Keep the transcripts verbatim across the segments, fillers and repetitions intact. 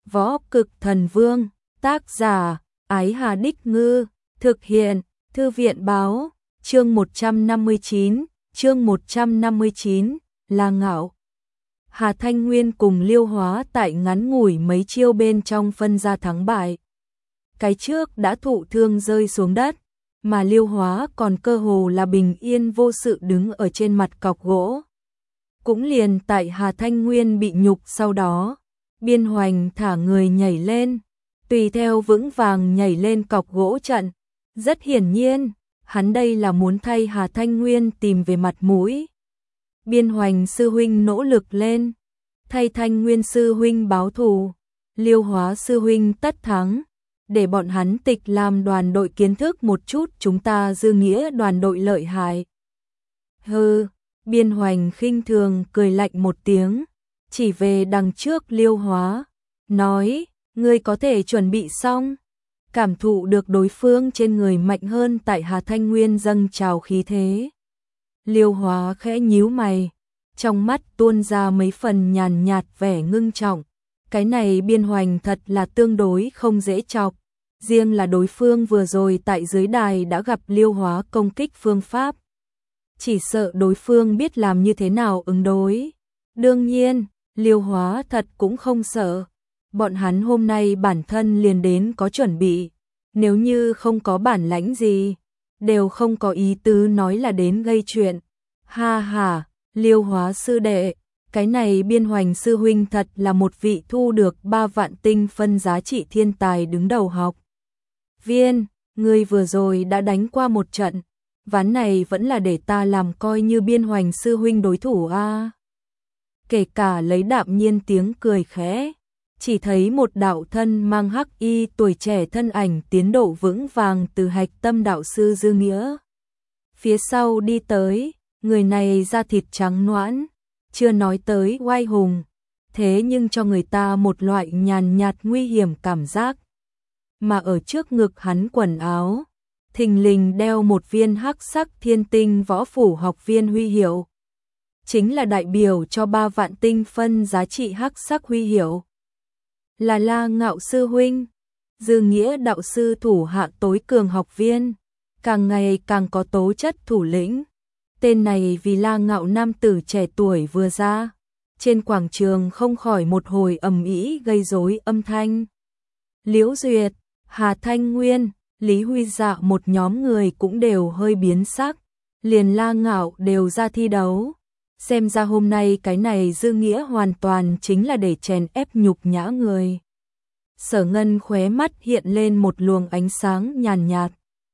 Võ Cực Thần Vương, tác giả, Ái Hà Đích Ngư, thực hiện, Thư viện Báo, chương một trăm năm mươi chín, chương một trăm năm mươi chín, La Ngạo. Hà Thanh Nguyên cùng Liêu Hóa tại ngắn ngủi mấy chiêu bên trong phân ra thắng bại. Cái trước đã thụ thương rơi xuống đất, mà Liêu Hóa còn cơ hồ là bình yên vô sự đứng ở trên mặt cọc gỗ. Cũng liền tại Hà Thanh Nguyên bị nhục sau đó, Biên Hoành thả người nhảy lên, tùy theo vững vàng nhảy lên cọc gỗ trận. Rất hiển nhiên, hắn đây là muốn thay Hà Thanh Nguyên tìm về mặt mũi. Biên Hoành sư huynh nỗ lực lên, thay Thanh Nguyên sư huynh báo thù, Liêu Hóa sư huynh tất thắng, để bọn hắn tịch làm đoàn đội kiến thức một chút chúng ta dư nghĩa đoàn đội lợi hại. Hừ, Biên Hoành khinh thường cười lạnh một tiếng, chỉ về đằng trước Liêu Hóa, nói, ngươi có thể chuẩn bị xong. Cảm thụ được đối phương trên người mạnh hơn tại Hà Thanh Nguyên dâng trào khí thế. Liêu Hóa khẽ nhíu mày, trong mắt tuôn ra mấy phần nhàn nhạt vẻ ngưng trọng. Cái này Biên Hoành thật là tương đối không dễ chọc. Riêng là đối phương vừa rồi tại dưới đài đã gặp Liêu Hóa công kích phương pháp. Chỉ sợ đối phương biết làm như thế nào ứng đối. Đương nhiên, Liêu Hóa thật cũng không sợ. Bọn hắn hôm nay bản thân liền đến có chuẩn bị. Nếu như không có bản lãnh gì, đều không có ý tứ nói là đến gây chuyện. Ha ha, Liêu Hóa sư đệ, cái này Biên Hoành sư huynh thật là một vị thu được ba vạn tinh phân giá trị thiên tài đứng đầu học viên, ngươi vừa rồi đã đánh qua một trận, ván này vẫn là để ta làm coi như Biên Hoành sư huynh đối thủ a. À. Kể cả lấy đạm nhiên tiếng cười khẽ, chỉ thấy một đạo thân mang hắc y tuổi trẻ thân ảnh tiến độ vững vàng từ hạch tâm đạo sư Dư Nghĩa. Phía sau đi tới, người này da thịt trắng nõn, chưa nói tới oai hùng, thế nhưng cho người ta một loại nhàn nhạt nguy hiểm cảm giác. Mà ở trước ngực hắn quần áo, thình lình đeo một viên hắc sắc thiên tinh võ phủ học viên huy hiệu. Chính là đại biểu cho ba vạn tinh phân giá trị hắc sắc huy hiệu. Là La Ngạo sư huynh, Dư Nghĩa đạo sư thủ hạ tối cường học viên, càng ngày càng có tố chất thủ lĩnh. Tên này vì La Ngạo nam tử trẻ tuổi vừa ra, trên quảng trường không khỏi một hồi ầm ĩ gây rối âm thanh. Liễu Duyệt, Hà Thanh Nguyên, Lý Huy Dạ một nhóm người cũng đều hơi biến sắc, liền La Ngạo đều ra thi đấu. Xem ra hôm nay cái này Dư Nghĩa hoàn toàn chính là để chèn ép nhục nhã người. Sở Ngân khóe mắt hiện lên một luồng ánh sáng nhàn nhạt.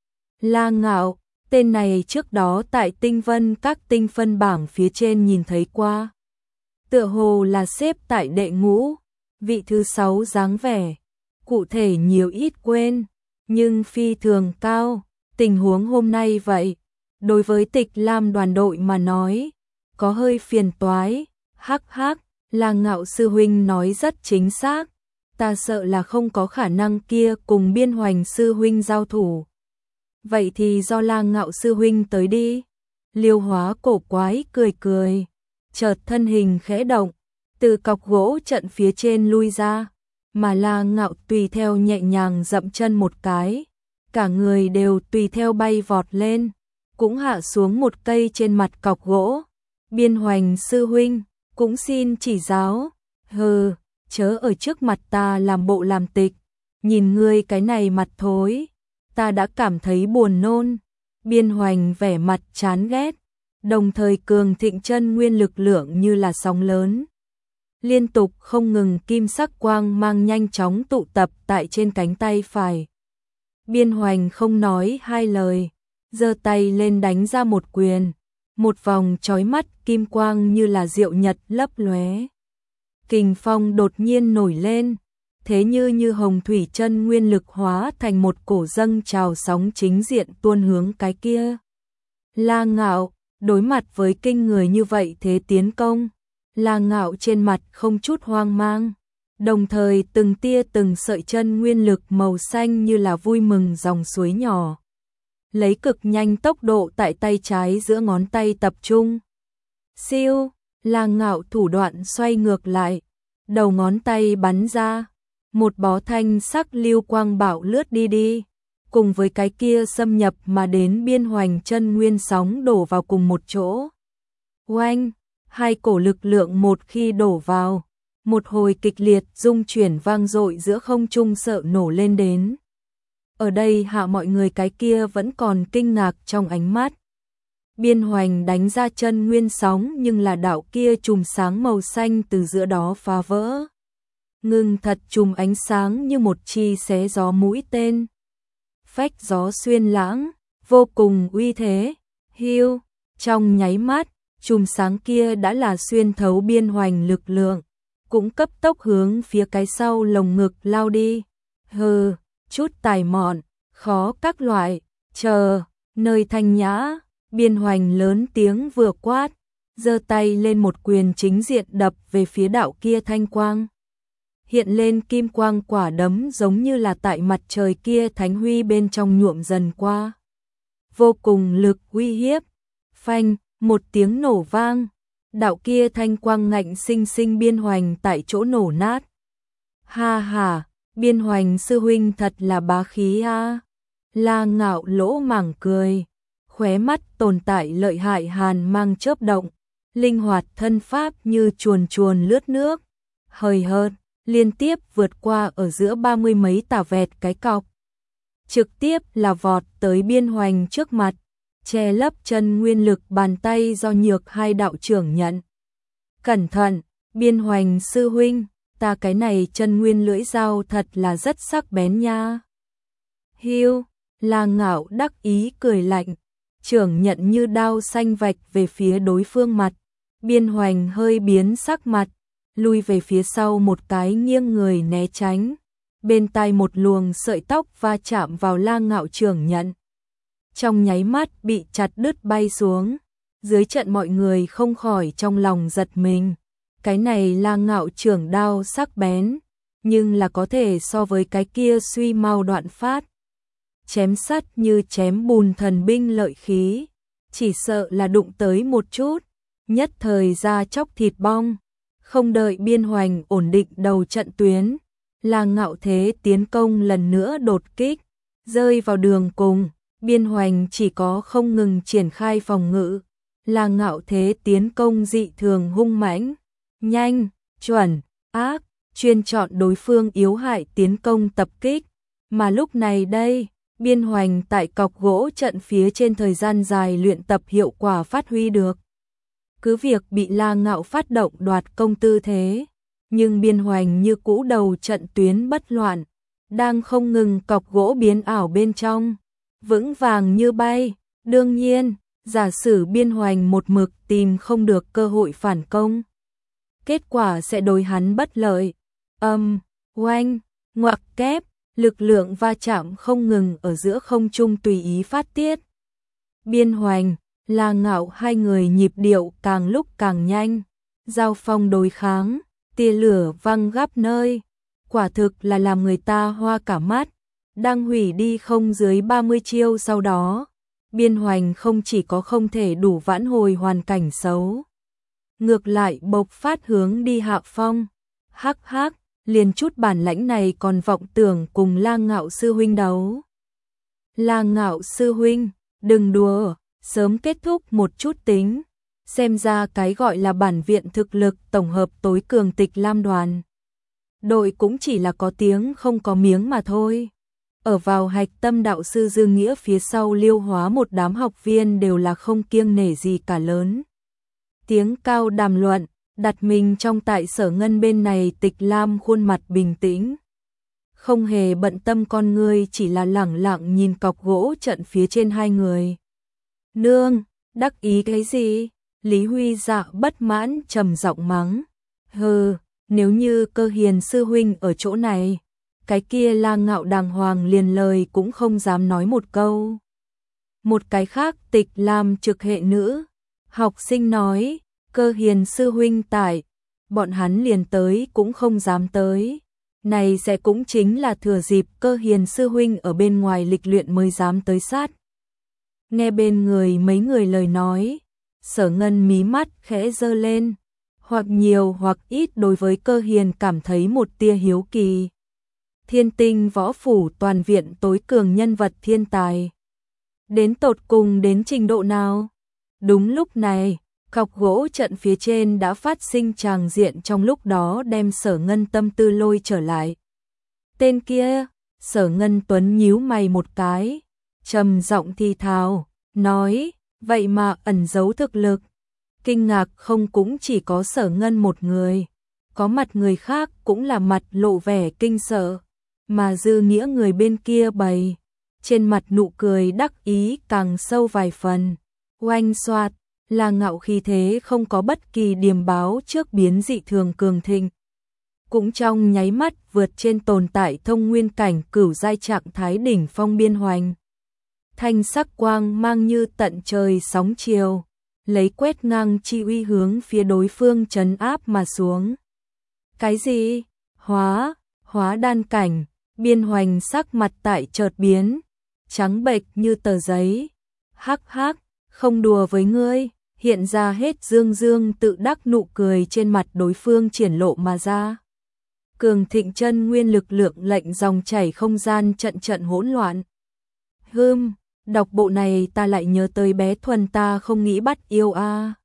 La Ngạo, tên này trước đó tại tinh vân các tinh phân bảng phía trên nhìn thấy qua. Tựa hồ là xếp tại đệ ngũ, vị thứ sáu dáng vẻ. Cụ thể nhiều ít quên, nhưng phi thường cao. Tình huống hôm nay vậy, đối với Tịch Lam đoàn đội mà nói, có hơi phiền toái. Hắc hắc, La Ngạo sư huynh nói rất chính xác. Ta sợ là không có khả năng kia cùng Biên Hoành sư huynh giao thủ. Vậy thì do La Ngạo sư huynh tới đi. Liêu Hóa cổ quái cười cười, chợt thân hình khẽ động, từ cọc gỗ trận phía trên lui ra, mà La Ngạo tùy theo nhẹ nhàng dậm chân một cái, cả người đều tùy theo bay vọt lên, cũng hạ xuống một cây trên mặt cọc gỗ. Biên Hoành sư huynh, cũng xin chỉ giáo. Hừ, chớ ở trước mặt ta làm bộ làm tịch, nhìn ngươi cái này mặt thối, ta đã cảm thấy buồn nôn. Biên Hoành vẻ mặt chán ghét, đồng thời cường thịnh chân nguyên lực lượng như là sóng lớn. Liên tục không ngừng kim sắc quang mang nhanh chóng tụ tập tại trên cánh tay phải. Biên Hoành không nói hai lời, giơ tay lên đánh ra một quyền, một vòng chói mắt kim quang như là diệu nhật lấp lóe. Kình phong đột nhiên nổi lên, thế như như hồng thủy chân nguyên lực hóa thành một cổ dâng trào sóng chính diện tuôn hướng cái kia. La Ngạo, đối mặt với kinh người như vậy thế tiến công, La Ngạo trên mặt không chút hoang mang, đồng thời từng tia từng sợi chân nguyên lực màu xanh như là vui mừng dòng suối nhỏ. Lấy cực nhanh tốc độ tại tay trái giữa ngón tay tập trung. Siêu, La Ngạo thủ đoạn xoay ngược lại, đầu ngón tay bắn ra, Một bó thanh sắc lưu quang bạo lướt đi đi, cùng với cái kia xâm nhập mà đến biên hoành chân nguyên sóng đổ vào cùng một chỗ. Oanh, hai cổ lực lượng một khi đổ vào, một hồi kịch liệt rung chuyển vang dội giữa không trung sợ nổ lên đến. Ở đây hạ mọi người cái kia vẫn còn kinh ngạc trong ánh mắt. Biên hoành đánh ra chân nguyên sóng nhưng là đạo kia chùm sáng màu xanh từ giữa đó phá vỡ. Ngưng thật chùm ánh sáng như một chi xé gió mũi tên. Phách gió xuyên lãng, vô cùng uy thế. Hiu, trong nháy mắt, chùm sáng kia đã là xuyên thấu biên hoành lực lượng, cũng cấp tốc hướng phía cái sau lồng ngực lao đi. Hừ, chút tài mọn, khó các loại, chờ, nơi thanh nhã, biên hoành lớn tiếng vừa quát, giơ tay lên một quyền chính diện đập về phía đạo kia thanh quang. Hiện lên kim quang quả đấm giống như là tại mặt trời kia thánh huy bên trong nhuộm dần qua. Vô cùng lực uy hiếp, phanh, một tiếng nổ vang, đạo kia thanh quang ngạnh sinh sinh biên hoành tại chỗ nổ nát. Ha ha, biên hoành sư huynh thật là bá khí a. La Ngạo lỗ mảng cười, khóe mắt tồn tại lợi hại hàn mang chớp động, linh hoạt thân pháp như chuồn chuồn lướt nước, hời hợt, liên tiếp vượt qua ở giữa ba mươi mấy tà vẹt cái cọc. Trực tiếp là vọt tới biên hoành trước mặt, che lấp chân nguyên lực bàn tay do nhược hai đạo trưởng nhận. Cẩn thận, biên hoành sư huynh, ta cái này chân nguyên lưỡi dao thật là rất sắc bén nha. Hiu, La Ngạo đắc ý cười lạnh, trưởng nhận như đao xanh vạch về phía đối phương mặt, biên hoành hơi biến sắc mặt, lui về phía sau một cái nghiêng người né tránh, bên tai một luồng sợi tóc va chạm vào La Ngạo trưởng nhận. Trong nháy mắt bị chặt đứt bay xuống, dưới trận mọi người không khỏi trong lòng giật mình. Cái này La Ngạo trưởng đao sắc bén, nhưng là có thể so với cái kia suy mau đoạn phát. Chém sắt như chém bùn thần binh lợi khí, chỉ sợ là đụng tới một chút, nhất thời ra chóc thịt bong. Không đợi biên hoành ổn định đầu trận tuyến, La Ngạo thế tiến công lần nữa đột kích, rơi vào đường cùng, biên hoành chỉ có không ngừng triển khai phòng ngự. La Ngạo thế tiến công dị thường hung mãnh, nhanh, chuẩn, ác, chuyên chọn đối phương yếu hại tiến công tập kích, mà lúc này đây, biên hoành tại cọc gỗ trận phía trên thời gian dài luyện tập hiệu quả phát huy được. Cứ việc bị La Ngạo phát động đoạt công tư thế, nhưng biên hoành như cũ đầu trận tuyến bất loạn, đang không ngừng cọc gỗ biến ảo bên trong, vững vàng như bay. Đương nhiên, giả sử biên hoành một mực tìm không được cơ hội phản công, kết quả sẽ đối hắn bất lợi. Âm, oanh, ngoặc kép, lực lượng va chạm không ngừng ở giữa không trung tùy ý phát tiết. Biên hoành, La Ngạo hai người nhịp điệu càng lúc càng nhanh, giao phong đối kháng, tia lửa văng gấp nơi, quả thực là làm người ta hoa cả mắt. Đang hủy đi không dưới ba mươi chiêu sau đó, biên hoành không chỉ có không thể đủ vãn hồi hoàn cảnh xấu, ngược lại bộc phát hướng đi hạ phong. Hắc hắc, liền chút bản lãnh này còn vọng tưởng cùng La Ngạo sư huynh đấu. La Ngạo sư huynh, đừng đùa, sớm kết thúc một chút tính, xem ra cái gọi là bản viện thực lực tổng hợp tối cường Tịch Lam đoàn đội cũng chỉ là có tiếng không có miếng mà thôi. Ở vào hạch tâm đạo sư dư nghĩa phía sau Liêu Hóa một đám học viên đều là không kiêng nể gì cả lớn tiếng cao đàm luận, đặt mình trong tại Sở Ngân bên này. Tịch Lam khuôn mặt bình tĩnh, không hề bận tâm con người, chỉ là lẳng lặng nhìn cọc gỗ trận phía trên hai người. Nương, đắc ý cái gì? Lý Huy Dạ bất mãn trầm giọng mắng. Hừ, nếu như Cơ Hiền sư huynh ở chỗ này, cái kia La Ngạo đàng hoàng liền lời cũng không dám nói một câu. Một cái khác Tịch Lam trực hệ nữ học sinh nói, Cơ Hiền sư huynh tại, bọn hắn liền tới cũng không dám tới. Này sẽ cũng chính là thừa dịp Cơ Hiền sư huynh ở bên ngoài lịch luyện mới dám tới sát. Nghe bên người mấy người lời nói, Sở Ngân mí mắt khẽ giơ lên, hoặc nhiều hoặc ít đối với Cơ Hiền cảm thấy một tia hiếu kỳ. Thiên Tinh Võ Phủ toàn viện tối cường nhân vật thiên tài. Đến tột cùng đến trình độ nào? Đúng lúc này, cọc gỗ trận phía trên đã phát sinh tràng diện trong lúc đó đem Sở Ngân tâm tư lôi trở lại. Tên kia, Sở Ngân Tuấn nhíu mày một cái, trầm giọng thì thào, nói, vậy mà ẩn giấu thực lực. Kinh ngạc không cũng chỉ có Sở Ngân một người, có mặt người khác cũng là mặt lộ vẻ kinh sợ, mà Dư Nghĩa người bên kia bày, trên mặt nụ cười đắc ý càng sâu vài phần. Oanh xoạt, là ngạo khí thế không có bất kỳ điềm báo trước biến dị thường cường thịnh. Cũng trong nháy mắt vượt trên tồn tại thông nguyên cảnh cửu giai trạng thái đỉnh phong biên hoành. Thanh sắc quang mang như tận trời sóng chiều, lấy quét ngang chi uy hướng phía đối phương trấn áp mà xuống. Cái gì? Hóa, hóa đan cảnh, biên hoành sắc mặt tại chợt biến, trắng bệch như tờ giấy. Hắc hắc, không đùa với ngươi, hiện ra hết dương dương tự đắc nụ cười trên mặt đối phương triển lộ mà ra. Cường thịnh chân nguyên lực lượng lệnh dòng chảy không gian trận trận hỗn loạn. Hừm, đọc bộ này ta lại nhớ tới bé Thuần ta không nghĩ bắt yêu a. À.